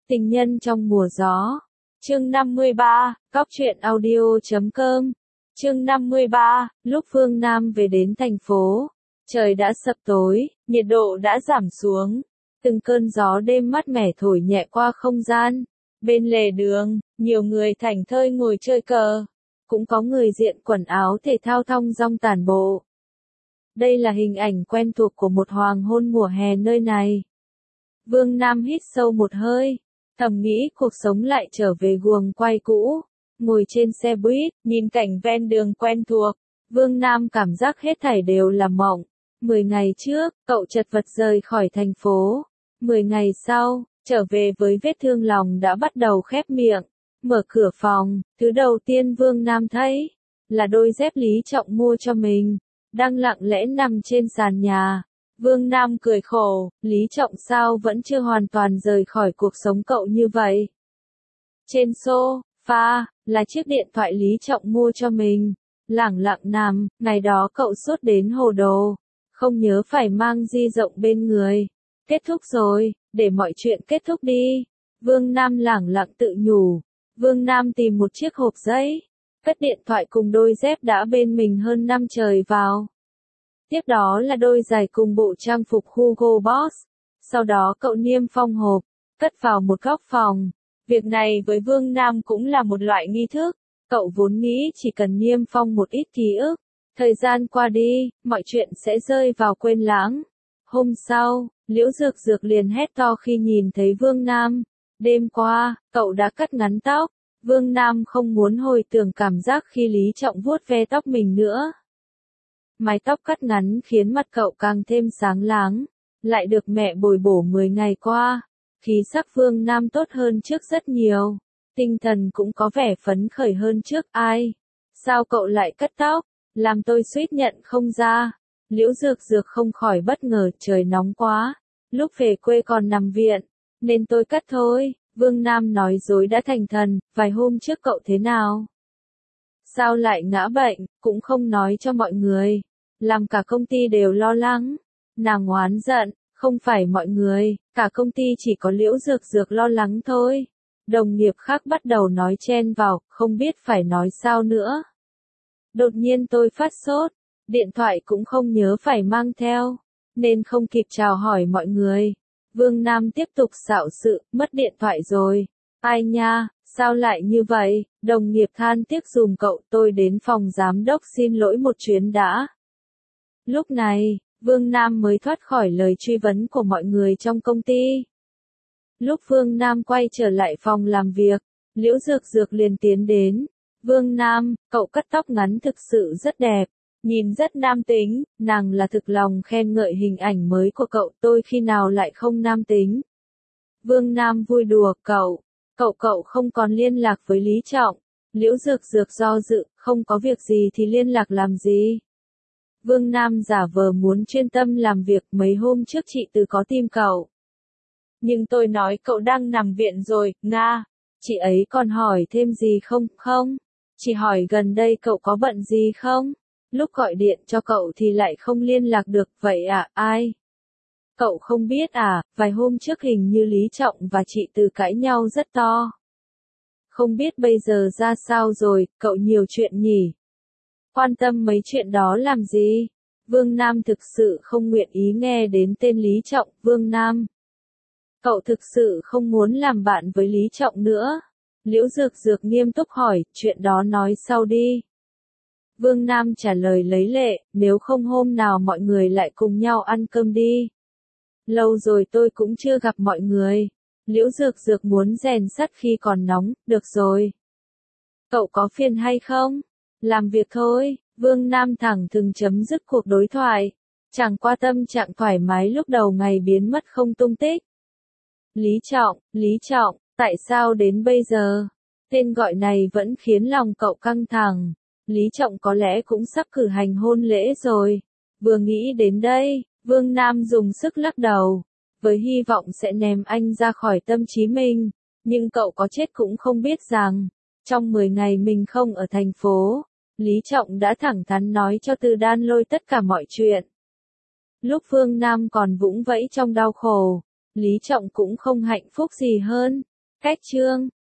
Tình nhân trong mùa gió. Chương 53, Cóc truyện audio.com. Chương 53, lúc Phương Nam về đến thành phố. Trời đã sập tối, nhiệt độ đã giảm xuống. Từng cơn gió đêm mát mẻ thổi nhẹ qua không gian. Bên lề đường, nhiều người thảnh thơi ngồi chơi cờ. Cũng có người diện quần áo thể thao thong dong tản bộ. Đây là hình ảnh quen thuộc của một hoàng hôn mùa hè nơi này. Vương Nam hít sâu một hơi, thầm nghĩ cuộc sống lại trở về guồng quay cũ. Ngồi trên xe buýt, nhìn cảnh ven đường quen thuộc, Vương Nam cảm giác hết thảy đều là mộng. 10 ngày trước, cậu chật vật rời khỏi thành phố. 10 ngày sau, trở về với vết thương lòng đã bắt đầu khép miệng. Mở cửa phòng, thứ đầu tiên Vương Nam thấy là đôi dép Lý Trọng mua cho mình, đang lặng lẽ nằm trên sàn nhà. Vương Nam cười khổ, Lý Trọng sao vẫn chưa hoàn toàn rời khỏi cuộc sống cậu như vậy. Trên sofa, là chiếc điện thoại Lý Trọng mua cho mình. Lẳng lặng nằm, ngày đó cậu sốt đến hồ đồ. Không nhớ phải mang di động bên người. Kết thúc rồi, để mọi chuyện kết thúc đi. Vương Nam lẳng lặng tự nhủ. Vương Nam tìm một chiếc hộp giấy, cất điện thoại cùng đôi dép đã bên mình hơn năm trời vào. Tiếp đó là đôi giày cùng bộ trang phục Hugo Boss. Sau đó cậu niêm phong hộp, cất vào một góc phòng. Việc này với Vương Nam cũng là một loại nghi thức. Cậu vốn nghĩ chỉ cần niêm phong một ít ký ức. Thời gian qua đi, mọi chuyện sẽ rơi vào quên lãng. Hôm sau, Liễu Dược Dược liền hét to khi nhìn thấy Vương Nam. Đêm qua, cậu đã cắt ngắn tóc. Vương Nam không muốn hồi tưởng cảm giác khi Lý Trọng vuốt ve tóc mình nữa. Mái tóc cắt ngắn khiến mặt cậu càng thêm sáng láng. Lại được mẹ bồi bổ 10 ngày qua. Khí sắc Vương Nam tốt hơn trước rất nhiều. Tinh thần cũng có vẻ phấn khởi hơn trước. Ai? Sao cậu lại cắt tóc? Làm tôi suýt nhận không ra. Liễu Dược Dược không khỏi bất ngờ, trời nóng quá. Lúc về quê còn nằm viện, nên tôi cắt thôi. Vương Nam nói dối đã thành thần. Vài hôm trước cậu thế nào? Sao lại ngã bệnh, cũng không nói cho mọi người. Làm cả công ty đều lo lắng. Nàng oán giận, không phải mọi người, cả công ty chỉ có Liễu Dược Dược lo lắng thôi. Đồng nghiệp khác bắt đầu nói chen vào, không biết phải nói sao nữa. Đột nhiên tôi phát sốt, điện thoại cũng không nhớ phải mang theo, nên không kịp chào hỏi mọi người. Vương Nam tiếp tục xạo sự, mất điện thoại rồi. Ai nha, sao lại như vậy? Đồng nghiệp than tiếc giùm cậu, tôi đến phòng giám đốc xin lỗi một chuyến đã. Lúc này, Vương Nam mới thoát khỏi lời truy vấn của mọi người trong công ty. Lúc Vương Nam quay trở lại phòng làm việc, Liễu Dược Dược liền tiến đến. Vương Nam, cậu cắt tóc ngắn thực sự rất đẹp, nhìn rất nam tính, nàng là thực lòng khen ngợi hình ảnh mới của cậu, tôi khi nào lại không nam tính. Vương Nam vui đùa, cậu không còn liên lạc với Lý Trọng. Liễu Dược Dược do dự, không có việc gì thì liên lạc làm gì. Vương Nam giả vờ muốn chuyên tâm làm việc, mấy hôm trước chị Từ có tìm cậu. Nhưng tôi nói cậu đang nằm viện rồi, Nga. Chị ấy còn hỏi thêm gì không? Không. Chị hỏi gần đây cậu có bận gì không? Lúc gọi điện cho cậu thì lại không liên lạc được, vậy à, ai? Cậu không biết à, vài hôm trước hình như Lý Trọng và chị Từ cãi nhau rất to. Không biết bây giờ ra sao rồi, cậu nhiều chuyện nhỉ? Quan tâm mấy chuyện đó làm gì? Vương Nam thực sự không nguyện ý nghe đến tên Lý Trọng. Vương Nam, cậu thực sự không muốn làm bạn với Lý Trọng nữa. Liễu Dược Dược nghiêm túc hỏi, chuyện đó nói sau đi. Vương Nam trả lời lấy lệ, nếu không hôm nào mọi người lại cùng nhau ăn cơm đi. Lâu rồi tôi cũng chưa gặp mọi người. Liễu Dược Dược muốn rèn sắt khi còn nóng, được rồi. Cậu có phiền hay không? Làm việc thôi. Vương Nam thẳng thừng chấm dứt cuộc đối thoại. Chẳng qua tâm trạng thoải mái lúc đầu ngày biến mất không tung tích. Lý Trọng, tại sao đến bây giờ? Tên gọi này vẫn khiến lòng cậu căng thẳng. Lý Trọng có lẽ cũng sắp cử hành hôn lễ rồi. Vừa nghĩ đến đây, Vương Nam dùng sức lắc đầu. Với hy vọng sẽ ném anh ra khỏi tâm trí mình. Nhưng cậu có chết cũng không biết rằng, trong 10 ngày mình không ở thành phố, Lý Trọng đã thẳng thắn nói cho Từ Đan Lôi tất cả mọi chuyện. Lúc Vương Nam còn vũng vẫy trong đau khổ, Lý Trọng cũng không hạnh phúc gì hơn. Cách chương